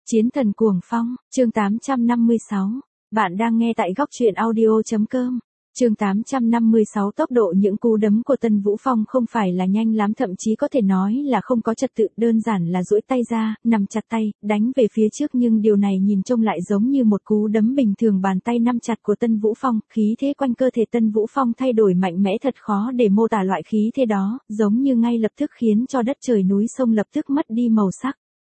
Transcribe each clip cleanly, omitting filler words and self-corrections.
Chiến thần cuồng phong, chương 856. Bạn đang nghe tại góc truyện audio.com. Chương 856 tốc độ những cú đấm của Tân Vũ Phong không phải là nhanh lắm, thậm chí có thể nói là không có trật tự, đơn giản là duỗi tay ra, nắm chặt tay, đánh về phía trước, nhưng điều này nhìn trông lại giống như một cú đấm bình thường. Bàn tay nắm chặt của Tân Vũ Phong, khí thế quanh cơ thể Tân Vũ Phong thay đổi mạnh mẽ, thật khó để mô tả loại khí thế đó, giống như ngay lập tức khiến cho đất trời núi sông lập tức mất đi màu sắc.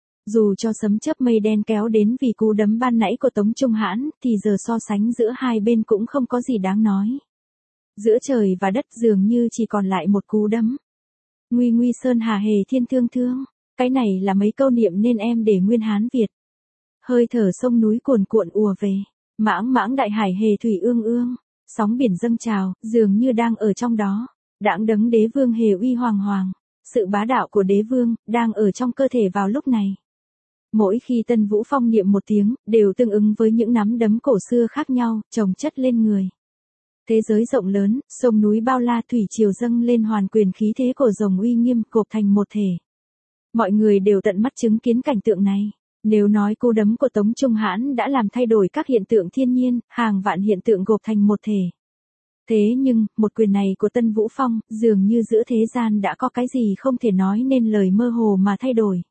Dù cho sấm chớp mây đen kéo đến vì cú đấm ban nãy của Tống Trung Hãn, thì giờ so sánh giữa hai bên cũng không có gì đáng nói. Giữa trời và đất dường như chỉ còn lại một cú đấm. Nguy nguy sơn hà hề thiên thương thương, cái này là mấy câu niệm nên em để nguyên Hán Việt. Hơi thở sông núi cuồn cuộn ùa về, mãng mãng đại hải hề thủy ương ương, sóng biển dâng trào, dường như đang ở trong đó. Đãng đấng đế vương hề uy hoàng hoàng, sự bá đạo của đế vương đang ở trong cơ thể vào lúc này. Mỗi khi Tân Vũ Phong niệm một tiếng, đều tương ứng với những nắm đấm cổ xưa khác nhau, chồng chất lên người. Thế giới rộng lớn, sông núi bao la, thủy triều dâng lên, hoàn quyền khí thế của rồng uy nghiêm gộp thành một thể. Mọi người đều tận mắt chứng kiến cảnh tượng này. Nếu nói cú đấm của Tống Trung Hãn đã làm thay đổi các hiện tượng thiên nhiên, hàng vạn hiện tượng gộp thành một thể. Thế nhưng, một quyền này của Tân Vũ Phong, dường như giữa thế gian đã có cái gì không thể nói nên lời, mơ hồ mà thay đổi.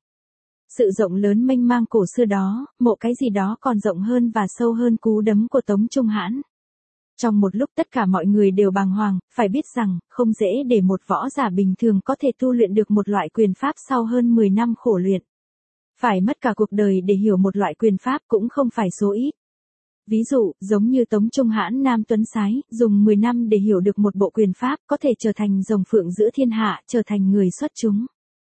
Sự rộng lớn mênh mang cổ xưa đó, mộ cái gì đó còn rộng hơn và sâu hơn cú đấm của Tống Trung Hãn. Trong một lúc tất cả mọi người đều bàng hoàng, phải biết rằng, không dễ để một võ giả bình thường có thể tu luyện được một loại quyền pháp sau hơn 10 năm khổ luyện. Phải mất cả cuộc đời để hiểu một loại quyền pháp cũng không phải số ít. Ví dụ, giống như Tống Trung Hãn nam tuấn sái, dùng 10 năm để hiểu được một bộ quyền pháp, có thể trở thành rồng phượng giữa thiên hạ, trở thành người xuất chúng.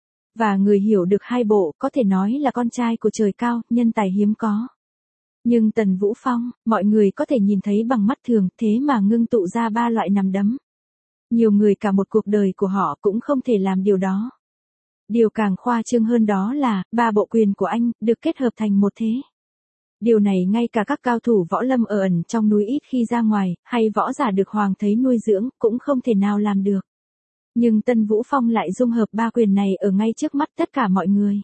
Và người hiểu được hai bộ, có thể nói là con trai của trời cao, nhân tài hiếm có. Nhưng Tần Vũ Phong, mọi người có thể nhìn thấy bằng mắt thường, thế mà ngưng tụ ra ba loại nắm đấm. Nhiều người cả một cuộc đời của họ cũng không thể làm điều đó. Điều càng khoa trương hơn đó là, ba bộ quyền của anh, được kết hợp thành một thế. Điều này ngay cả các cao thủ võ lâm ở ẩn trong núi ít khi ra ngoài, hay võ giả được hoàng thấy nuôi dưỡng, cũng không thể nào làm được. Nhưng Tân Vũ Phong lại dung hợp ba quyền này ở ngay trước mắt tất cả mọi người.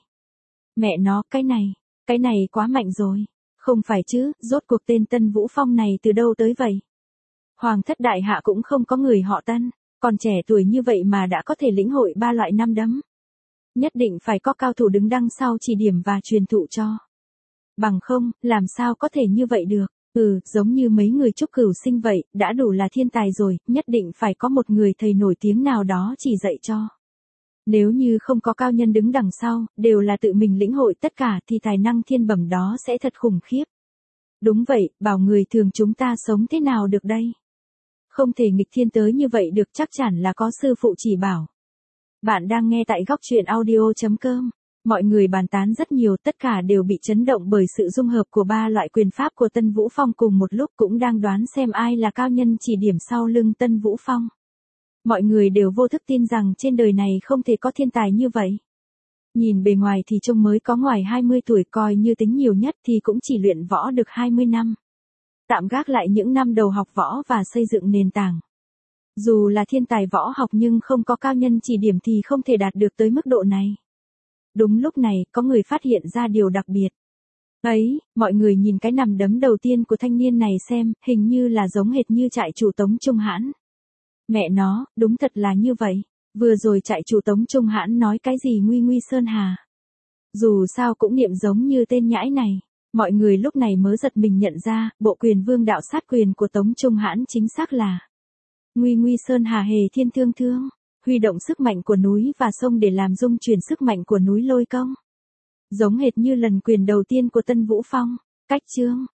Mẹ nó, cái này quá mạnh rồi. Không phải chứ, rốt cuộc tên Tân Vũ Phong này từ đâu tới vậy? Hoàng thất đại hạ cũng không có người họ Tân, còn trẻ tuổi như vậy mà đã có thể lĩnh hội ba loại nắm đấm. Nhất định phải có cao thủ đứng đằng sau chỉ điểm và truyền thụ cho. Bằng không, làm sao có thể như vậy được? Giống như mấy người Trúc Cửu Sinh vậy, đã đủ là thiên tài rồi, nhất định phải có một người thầy nổi tiếng nào đó chỉ dạy cho. Nếu như không có cao nhân đứng đằng sau, đều là tự mình lĩnh hội tất cả thì tài năng thiên bẩm đó sẽ thật khủng khiếp. Đúng vậy, bảo người thường chúng ta sống thế nào được đây? Không thể nghịch thiên tới như vậy được, chắc chắn là có sư phụ chỉ bảo. Bạn đang nghe tại góc truyện audio.com. Mọi người bàn tán rất nhiều, tất cả đều bị chấn động bởi sự dung hợp của ba loại quyền pháp của Tân Vũ Phong cùng một lúc, cũng đang đoán xem ai là cao nhân chỉ điểm sau lưng Tân Vũ Phong. Mọi người đều vô thức tin rằng trên đời này không thể có thiên tài như vậy. Nhìn bề ngoài thì trông mới có ngoài 20 tuổi, coi như tính nhiều nhất thì cũng chỉ luyện võ được 20 năm. Tạm gác lại những năm đầu học võ và xây dựng nền tảng. Dù là thiên tài võ học nhưng không có cao nhân chỉ điểm thì không thể đạt được tới mức độ này. Đúng lúc này, có người phát hiện ra điều đặc biệt. Ấy, mọi người nhìn cái nắm đấm đầu tiên của thanh niên này xem, hình như là giống hệt như trại chủ Tống Trung Hãn. Mẹ nó, đúng thật là như vậy. Vừa rồi trại chủ Tống Trung Hãn nói cái gì nguy nguy sơn hà. Dù sao cũng niệm giống như tên nhãi này. Mọi người lúc này mới giật mình nhận ra, bộ quyền vương đạo sát quyền của Tống Trung Hãn chính xác là nguy nguy sơn hà hề thiên thương thương. Huy động sức mạnh của núi và sông để làm dung chuyển sức mạnh của núi Lôi Công. Giống hệt như lần quyền đầu tiên của Tân Vũ Phong. Cách chương,